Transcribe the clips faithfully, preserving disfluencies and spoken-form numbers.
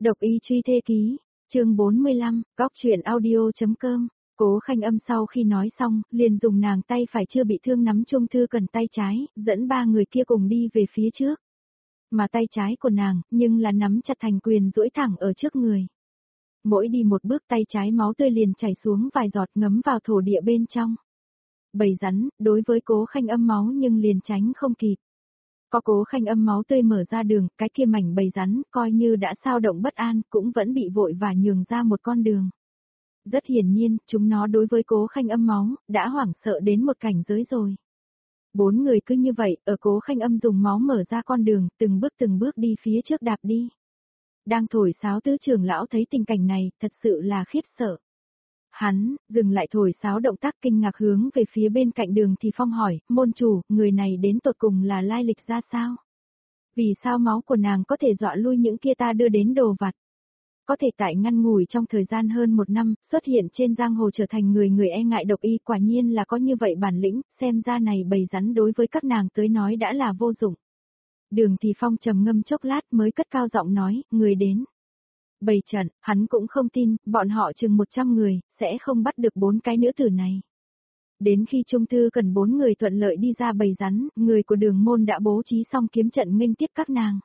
Độc y truy thê ký, chương bốn mươi lăm, góc truyện audio.com. Cố Khanh Âm sau khi nói xong, liền dùng nàng tay phải chưa bị thương nắm Trung Thư Cần tay trái, dẫn ba người kia cùng đi về phía trước. Mà tay trái của nàng, nhưng là nắm chặt thành quyền duỗi thẳng ở trước người. Mỗi đi một bước tay trái máu tươi liền chảy xuống vài giọt ngấm vào thổ địa bên trong. Bầy rắn, đối với Cố Khanh Âm máu nhưng liền tránh không kịp. Có Cố Khanh Âm máu tươi mở ra đường, cái kia mảnh bầy rắn, coi như đã sao động bất an, cũng vẫn bị vội và nhường ra một con đường. Rất hiển nhiên, chúng nó đối với Cố Khanh Âm máu, đã hoảng sợ đến một cảnh giới rồi. Bốn người cứ như vậy, ở Cố Khanh Âm dùng máu mở ra con đường, từng bước từng bước đi phía trước đạp đi. Đang thổi sáo tứ trưởng lão thấy tình cảnh này, thật sự là khiếp sợ. Hắn, dừng lại thổi sáo động tác kinh ngạc hướng về phía bên cạnh đường thì Phong hỏi, môn chủ, người này đến tột cùng là lai lịch ra sao? Vì sao máu của nàng có thể dọa lui những kia ta đưa đến đồ vặt? Có thể tại ngăn ngủi trong thời gian hơn một năm, xuất hiện trên giang hồ trở thành người người e ngại độc y, quả nhiên là có như vậy bản lĩnh, xem ra này bầy rắn đối với các nàng tới nói đã là vô dụng. Đường thì Phong trầm ngâm chốc lát mới cất cao giọng nói, người đến. Bầy trận, hắn cũng không tin, bọn họ chừng một trăm người, sẽ không bắt được bốn cái nữ tử này. Đến khi Trung Thư Cần bốn người thuận lợi đi ra bầy rắn, người của đường môn đã bố trí xong kiếm trận nghênh tiếp các nàng.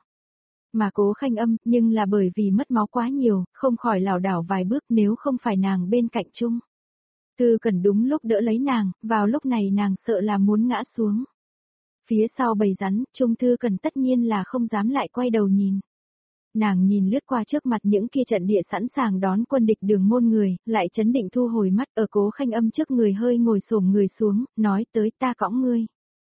Mà Cố Khanh Âm, nhưng là bởi vì mất máu quá nhiều, không khỏi lảo đảo vài bước nếu không phải nàng bên cạnh Trung Thư Cần đúng lúc đỡ lấy nàng, vào lúc này nàng sợ là muốn ngã xuống. Phía sau bầy rắn, Trung Thư Cần tất nhiên là không dám lại quay đầu nhìn. Nàng nhìn lướt qua trước mặt những kia trận địa sẵn sàng đón quân địch đường môn người, lại chấn định thu hồi mắt ở Cố Khanh Âm trước người hơi ngồi xổm người xuống, nói tới ta cõng ngươi.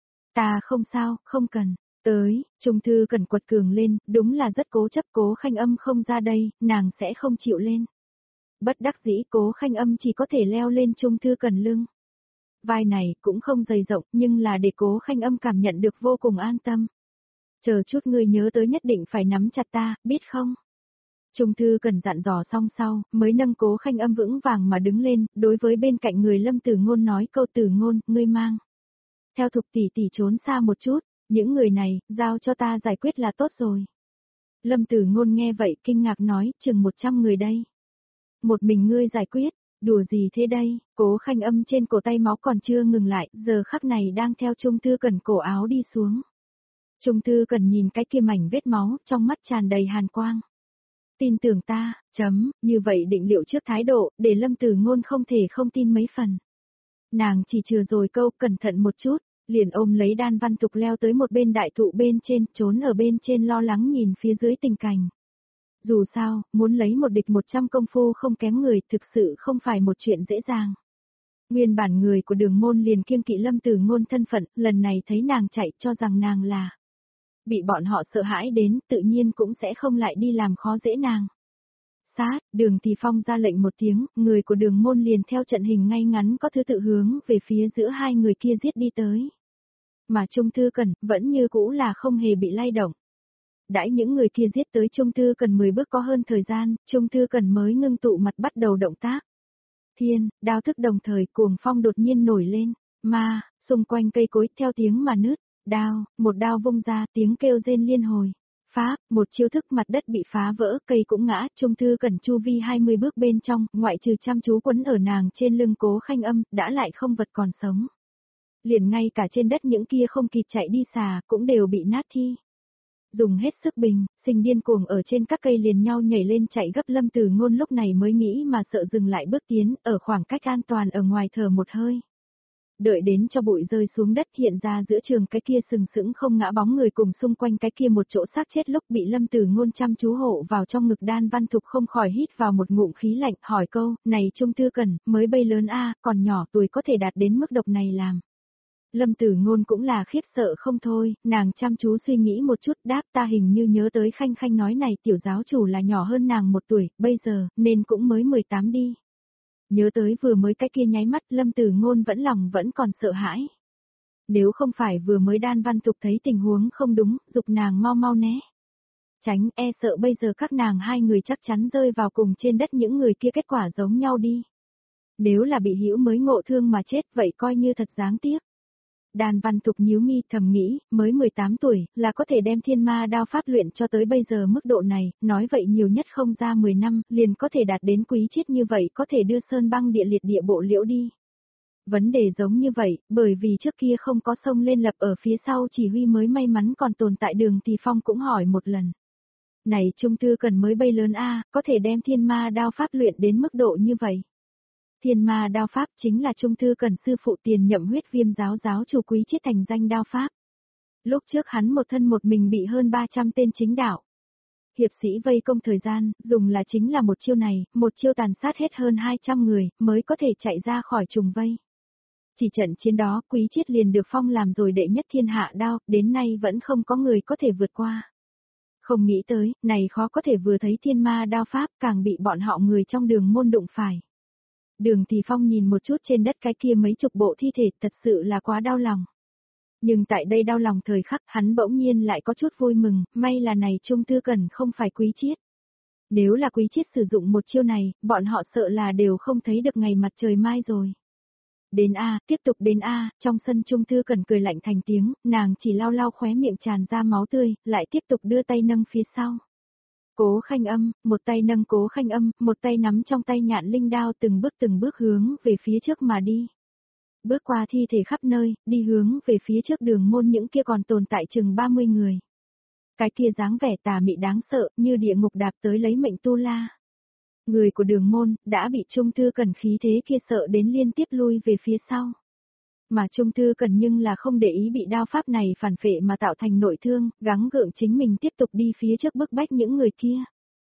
Ta không sao, không cần. Tới, Trung Thư Cần quật cường lên, đúng là rất cố chấp. Cố Khanh Âm không ra đây, nàng sẽ không chịu lên. Bất đắc dĩ Cố Khanh Âm chỉ có thể leo lên Trung Thư Cần lưng. Vai này cũng không dày rộng nhưng là để Cố Khanh Âm cảm nhận được vô cùng an tâm. Chờ chút ngươi nhớ tới nhất định phải nắm chặt ta, biết không? Trung Thư Cần dặn dò xong sau, mới nâng Cố Khanh Âm vững vàng mà đứng lên, đối với bên cạnh người Lâm Tử Ngôn nói câu Tử Ngôn, ngươi mang. Theo Thục tỷ tỷ trốn xa một chút, những người này, giao cho ta giải quyết là tốt rồi. Lâm Tử Ngôn nghe vậy kinh ngạc nói, chừng một trăm người đây. Một mình ngươi giải quyết, đùa gì thế đây? Cố Khanh Âm trên cổ tay máu còn chưa ngừng lại, giờ khắc này đang theo Trung Thư Cần cổ áo đi xuống. Trung Thư Cần nhìn cái kia mảnh vết máu, trong mắt tràn đầy hàn quang. Tin tưởng ta, chấm, như vậy định liệu trước thái độ, để Lâm Tử Ngôn không thể không tin mấy phần. Nàng chỉ chừa rồi câu, cẩn thận một chút, liền ôm lấy Đan Văn Tục leo tới một bên đại thụ bên trên, trốn ở bên trên lo lắng nhìn phía dưới tình cảnh. Dù sao, muốn lấy một địch một trăm công phu không kém người, thực sự không phải một chuyện dễ dàng. Nguyên bản người của đường môn liền kiêng kỵ Lâm Tử Ngôn thân phận, lần này thấy nàng chạy cho rằng nàng là bị bọn họ sợ hãi đến, tự nhiên cũng sẽ không lại đi làm khó dễ nàng. Sát, đường thì Phong ra lệnh một tiếng, người của đường môn liền theo trận hình ngay ngắn có thứ tự hướng về phía giữa hai người kia giết đi tới. Mà Trung Thư Cần, vẫn như cũ là không hề bị lay động. Đãi những người kia giết tới Trung Thư Cần mười bước có hơn thời gian, Trung Thư Cần mới ngưng tụ mặt bắt đầu động tác. Thiên, đao thức đồng thời cuồng phong đột nhiên nổi lên, mà, xung quanh cây cối theo tiếng mà nứt. Đao, một đao vung ra, tiếng kêu rên liên hồi. Pháp, một chiêu thức mặt đất bị phá vỡ, cây cũng ngã, Trung Thư Cần chu vi hai mươi bước bên trong, ngoại trừ chăm chú quấn ở nàng trên lưng Cố Khanh Âm, đã lại không vật còn sống. Liền ngay cả trên đất những kia không kịp chạy đi xà, cũng đều bị nát thi. Dùng hết sức bình, sinh điên cuồng ở trên các cây liền nhau nhảy lên chạy gấp. Lâm Tử Ngôn lúc này mới nghĩ mà sợ dừng lại bước tiến, ở khoảng cách an toàn ở ngoài thở một hơi. Đợi đến cho bụi rơi xuống đất hiện ra giữa trường cái kia sừng sững không ngã bóng người cùng xung quanh cái kia một chỗ xác chết lúc bị Lâm Tử Ngôn chăm chú hộ vào trong ngực. Đan Văn Thục không khỏi hít vào một ngụm khí lạnh, hỏi câu, này Trung Thư Cần, mới bay lớn a, còn nhỏ tuổi có thể đạt đến mức độc này làm. Lâm Tử Ngôn cũng là khiếp sợ không thôi, nàng chăm chú suy nghĩ một chút đáp ta hình như nhớ tới Khanh Khanh nói này tiểu giáo chủ là nhỏ hơn nàng một tuổi, bây giờ, nên cũng mới mười tám đi. Nhớ tới vừa mới cái kia nháy mắt Lâm Tử Ngôn vẫn lòng vẫn còn sợ hãi. Nếu không phải vừa mới Đan Văn Tục thấy tình huống không đúng, dục nàng mau mau né. Tránh e sợ bây giờ các nàng hai người chắc chắn rơi vào cùng trên đất những người kia kết quả giống nhau đi. Nếu là bị hữu mới ngộ thương mà chết vậy coi như thật đáng tiếc. Đan Văn Thục nhíu mi thầm nghĩ, mới mười tám tuổi, là có thể đem thiên ma đao pháp luyện cho tới bây giờ mức độ này, nói vậy nhiều nhất không ra mười năm, liền có thể đạt đến quý triết như vậy, có thể đưa sơn băng địa liệt địa bộ liễu đi. Vấn đề giống như vậy, bởi vì trước kia không có sông lên lập ở phía sau chỉ huy mới may mắn còn tồn tại Đường Thì Phong cũng hỏi một lần. Này Trung Thư Cần mới bay lớn a, có thể đem thiên ma đao pháp luyện đến mức độ như vậy. Thiên ma đao pháp chính là Trung Thư Cần sư phụ tiền nhậm huyết viêm giáo giáo chủ quý triết thành danh đao pháp. Lúc trước hắn một thân một mình bị hơn ba trăm tên chính đạo hiệp sĩ vây công thời gian, dùng là chính là một chiêu này, một chiêu tàn sát hết hơn hai trăm người, mới có thể chạy ra khỏi trùng vây. Chỉ trận chiến đó, quý triết liền được phong làm rồi đệ nhất thiên hạ đao, đến nay vẫn không có người có thể vượt qua. Không nghĩ tới, này khó có thể vừa thấy thiên ma đao pháp, càng bị bọn họ người trong đường môn đụng phải. Đường Thì Phong nhìn một chút trên đất cái kia mấy chục bộ thi thể, thật sự là quá đau lòng. Nhưng tại đây đau lòng thời khắc, hắn bỗng nhiên lại có chút vui mừng, may là này Trung Thư Cần không phải quý triết. Nếu là quý triết sử dụng một chiêu này, bọn họ sợ là đều không thấy được ngày mặt trời mai rồi. Đến A, tiếp tục đến A, trong sân Trung Thư Cần cười lạnh thành tiếng, nàng chỉ lau lau khóe miệng tràn ra máu tươi, lại tiếp tục đưa tay nâng phía sau. Cố Khanh Âm, một tay nâng Cố Khanh Âm, một tay nắm trong tay nhạn linh đao từng bước từng bước hướng về phía trước mà đi. Bước qua thi thể khắp nơi, đi hướng về phía trước đường môn những kia còn tồn tại chừng ba mươi người. Cái kia dáng vẻ tà mị đáng sợ, như địa ngục đạp tới lấy mệnh tu la. Người của đường môn, đã bị Trung Thư Cần khí thế kia sợ đến liên tiếp lui về phía sau. Mà Trung Thư Cần nhưng là không để ý bị đao pháp này phản phệ mà tạo thành nội thương, gắng gượng chính mình tiếp tục đi phía trước bức bách những người kia.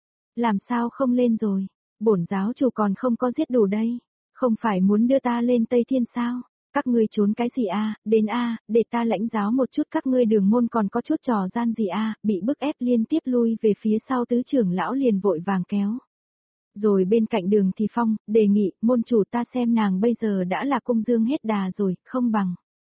Làm sao không lên rồi, bổn giáo chủ còn không có giết đủ đây, không phải muốn đưa ta lên Tây Thiên sao, các ngươi trốn cái gì a, đến a, để ta lãnh giáo một chút các ngươi đường môn còn có chút trò gian gì a, bị bức ép liên tiếp lui về phía sau tứ trưởng lão liền vội vàng kéo. Rồi bên cạnh Đường Thì Phong, đề nghị, môn chủ ta xem nàng bây giờ đã là cung dương hết đà rồi, không bằng.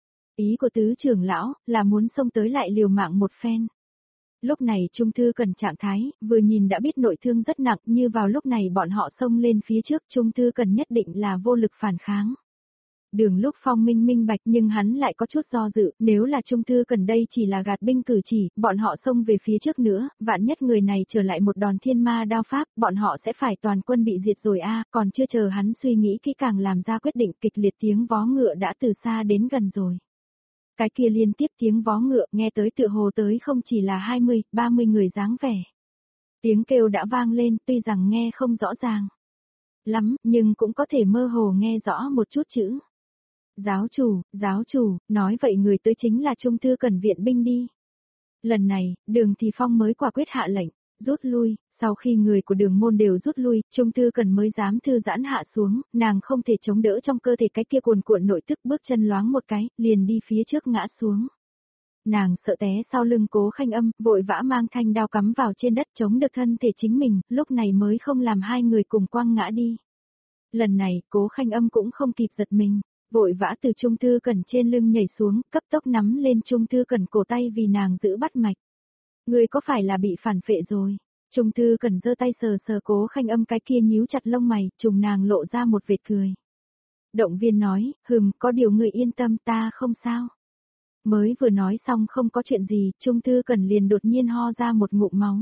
Ý của tứ trưởng lão, là muốn xông tới lại liều mạng một phen. Lúc này Trung Thư Cần trạng thái, vừa nhìn đã biết nội thương rất nặng, như vào lúc này bọn họ xông lên phía trước, Trung Thư Cần nhất định là vô lực phản kháng. Đường Lúc Phong minh minh bạch nhưng hắn lại có chút do dự, nếu là Trung Thư Cần đây chỉ là gạt binh cử chỉ, bọn họ xông về phía trước nữa, vạn nhất người này trở lại một đòn thiên ma đao pháp, bọn họ sẽ phải toàn quân bị diệt rồi a, còn chưa chờ hắn suy nghĩ kỹ càng làm ra quyết định, kịch liệt tiếng vó ngựa đã từ xa đến gần rồi. Cái kia liên tiếp tiếng vó ngựa nghe tới tựa hồ tới không chỉ là hai mươi, ba mươi người dáng vẻ. Tiếng kêu đã vang lên tuy rằng nghe không rõ ràng lắm, nhưng cũng có thể mơ hồ nghe rõ một chút chữ. Giáo chủ, giáo chủ, nói vậy người tới chính là Trung Thư Cần viện binh đi. Lần này, Đường Thì Phong mới quả quyết hạ lệnh, rút lui, sau khi người của đường môn đều rút lui, Trung Thư Cần mới dám thư giãn hạ xuống, nàng không thể chống đỡ trong cơ thể cái kia cuồn cuộn nội tức, bước chân loáng một cái, liền đi phía trước ngã xuống. Nàng sợ té sau lưng Cố Khanh Âm, vội vã mang thanh đao cắm vào trên đất chống được thân thể chính mình, lúc này mới không làm hai người cùng quăng ngã đi. Lần này, Cố Khanh Âm cũng không kịp giật mình. Vội vã từ Trung Thư Cần trên lưng nhảy xuống, cấp tốc nắm lên Trung Thư Cần cổ tay vì nàng giữ bắt mạch. Ngươi có phải là bị phản phệ rồi? Trung Thư Cần giơ tay sờ sờ Cố Khanh Âm cái kia nhíu chặt lông mày, trùng nàng lộ ra một vệt cười. Động viên nói, hừm, có điều người yên tâm ta không sao. Mới vừa nói xong không có chuyện gì, Trung Thư Cần liền đột nhiên ho ra một ngụm máu.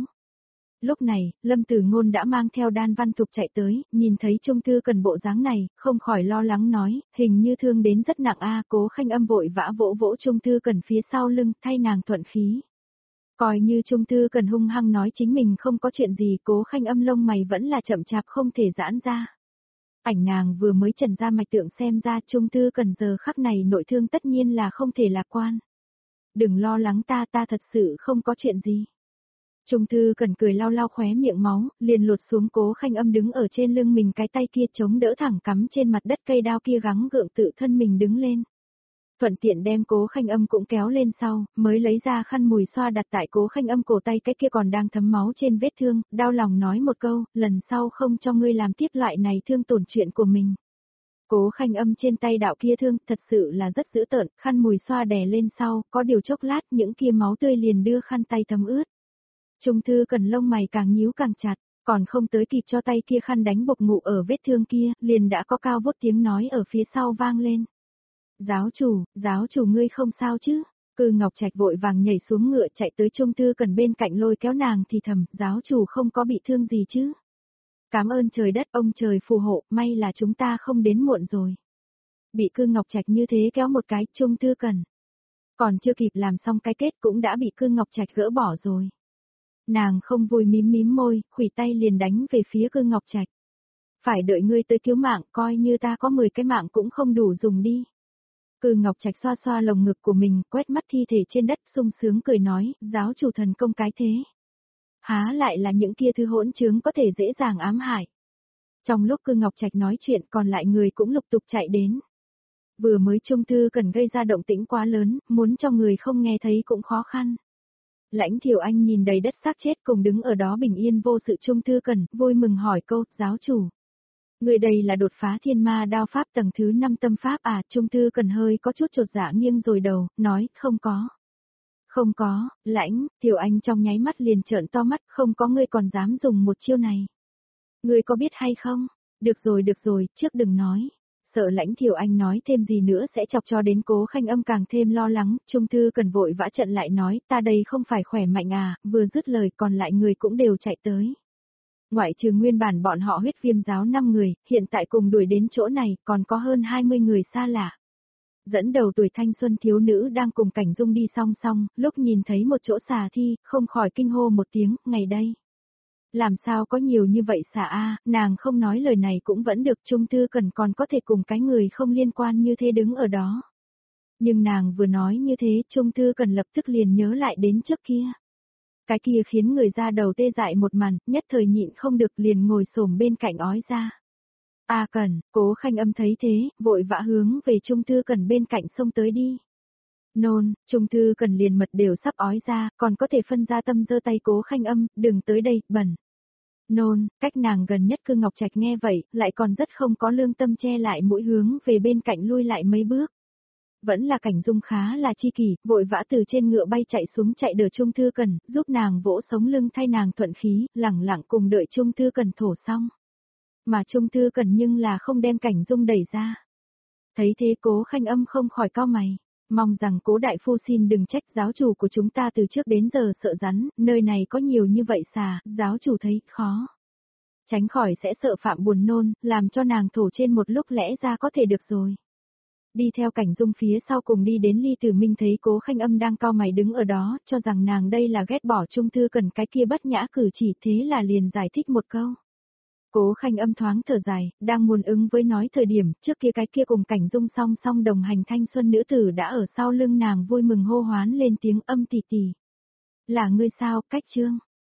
Lúc này, Lâm Tử Ngôn đã mang theo Đan Văn Thục chạy tới, nhìn thấy Trung Thư Cần bộ dáng này, không khỏi lo lắng nói, hình như thương đến rất nặng a. Cố Khanh Âm vội vã vỗ vỗ Trung Thư Cần phía sau lưng, thay nàng thuận khí. Coi như Trung Thư Cần hung hăng nói chính mình không có chuyện gì, Cố Khanh Âm lông mày vẫn là chậm chạp không thể giãn ra. Ảnh nàng vừa mới trần ra mạch tượng xem ra Trung Thư Cần giờ khắc này nội thương tất nhiên là không thể lạc quan. Đừng lo lắng ta ta thật sự không có chuyện gì. Trung Thư Cần cười lau lau khóe miệng máu, liền lột xuống Cố Khanh Âm đứng ở trên lưng mình cái tay kia chống đỡ thẳng cắm trên mặt đất cây đao kia gắng gượng tự thân mình đứng lên. Thuận tiện đem Cố Khanh Âm cũng kéo lên sau, mới lấy ra khăn mùi xoa đặt tại Cố Khanh Âm cổ tay cái kia còn đang thấm máu trên vết thương, đau lòng nói một câu, lần sau không cho ngươi làm tiếp loại này thương tổn chuyện của mình. Cố Khanh Âm trên tay đạo kia thương thật sự là rất dữ tợn, khăn mùi xoa đè lên sau, có điều chốc lát những kia máu tươi liền đưa khăn tay thấm ướt. Trung Thư Cần lông mày càng nhíu càng chặt, còn không tới kịp cho tay kia khăn đánh bộc ngụ ở vết thương kia, liền đã có cao vút tiếng nói ở phía sau vang lên. Giáo chủ, giáo chủ ngươi không sao chứ? Cư Ngọc Trạch vội vàng nhảy xuống ngựa chạy tới Trung Thư Cần bên cạnh lôi kéo nàng thì thầm, giáo chủ không có bị thương gì chứ? Cảm ơn trời đất ông trời phù hộ, may là chúng ta không đến muộn rồi. Bị Cư Ngọc Trạch như thế kéo một cái, Trung Thư Cần. Còn chưa kịp làm xong cái kết cũng đã bị Cư Ngọc Trạch gỡ bỏ rồi. Nàng không vui mím mím môi, khuỷu tay liền đánh về phía Cư Ngọc Trạch. Phải đợi ngươi tới cứu mạng, coi như ta có mười cái mạng cũng không đủ dùng đi. Cư Ngọc Trạch xoa xoa lồng ngực của mình, quét mắt thi thể trên đất sung sướng cười nói, giáo chủ thần công cái thế. Há lại là những kia thứ hỗn trướng có thể dễ dàng ám hại. Trong lúc Cư Ngọc Trạch nói chuyện còn lại người cũng lục tục chạy đến. Vừa mới Trung Thư Cần gây ra động tĩnh quá lớn, muốn cho người không nghe thấy cũng khó khăn. Lãnh Thiều Anh nhìn đầy đất xác chết cùng đứng ở đó bình yên vô sự Trung Thư Cần, vui mừng hỏi câu, giáo chủ. Người đây là đột phá thiên ma đao pháp tầng thứ năm tâm pháp à, Trung Thư Cần hơi có chút chột dạ nghiêng rồi đầu, nói, không có. Không có, Lãnh, Thiều Anh trong nháy mắt liền trợn to mắt, không có ngươi còn dám dùng một chiêu này. Ngươi có biết hay không? Được rồi được rồi, trước đừng nói. Sợ Lãnh Thiều Anh nói thêm gì nữa sẽ chọc cho đến Cố Khanh Âm càng thêm lo lắng, Trung Thư Cần vội vã trận lại nói, ta đây không phải khỏe mạnh à, vừa dứt lời còn lại người cũng đều chạy tới. Ngoại trừ nguyên bản bọn họ huyết viêm giáo năm người, hiện tại cùng đuổi đến chỗ này, còn có hơn hai mươi người xa lạ. Dẫn đầu tuổi thanh xuân thiếu nữ đang cùng Cảnh Dung đi song song, lúc nhìn thấy một chỗ xà thi, không khỏi kinh hô một tiếng, ngày đây. Làm sao có nhiều như vậy xà a, nàng không nói lời này cũng vẫn được, Trung Thư Cần còn có thể cùng cái người không liên quan như thế đứng ở đó. Nhưng nàng vừa nói như thế, Trung Thư Cần lập tức liền nhớ lại đến trước kia. Cái kia khiến người ra đầu tê dại một màn, nhất thời nhịn không được liền ngồi xổm bên cạnh ói ra. A Cần, Cố Khanh Âm thấy thế, vội vã hướng về Trung Thư Cần bên cạnh xông tới đi. Nôn, Trung Thư Cần liền mật đều sắp ói ra, còn có thể phân ra tâm giơ tay Cố Khanh Âm, đừng tới đây, bẩn. Nôn, cách nàng gần nhất Cư Ngọc Trạch nghe vậy, lại còn rất không có lương tâm che lại mũi hướng về bên cạnh lui lại mấy bước. Vẫn là Cảnh Dung khá là chi kỷ, vội vã từ trên ngựa bay chạy xuống chạy đỡ Trung Thư Cần, giúp nàng vỗ sống lưng thay nàng thuận khí, lẳng lặng cùng đợi Trung Thư Cần thổ xong. Mà Trung Thư Cần nhưng là không đem Cảnh Dung đẩy ra. Thấy thế Cố Khanh Âm không khỏi cau mày, mong rằng Cố đại phu xin đừng trách, giáo chủ của chúng ta từ trước đến giờ sợ rắn, nơi này có nhiều như vậy xà, giáo chủ thấy khó. Tránh khỏi sẽ sợ phạm buồn nôn, làm cho nàng thổ trên một lúc lẽ ra có thể được rồi. Đi theo Cảnh Dung phía sau cùng đi đến Ly Tử Minh thấy Cố Khanh Âm đang cau mày đứng ở đó, cho rằng nàng đây là ghét bỏ Trung Thư Cần cái kia bất nhã cử chỉ, thế là liền giải thích một câu. Cố Khanh Âm thoáng thở dài, đang muốn ứng với nói thời điểm, trước kia cái kia cùng Cảnh Dung song song đồng hành thanh xuân nữ tử đã ở sau lưng nàng vui mừng hô hoán lên tiếng Âm tỷ tỷ. Là ngươi sao, Cách Trương?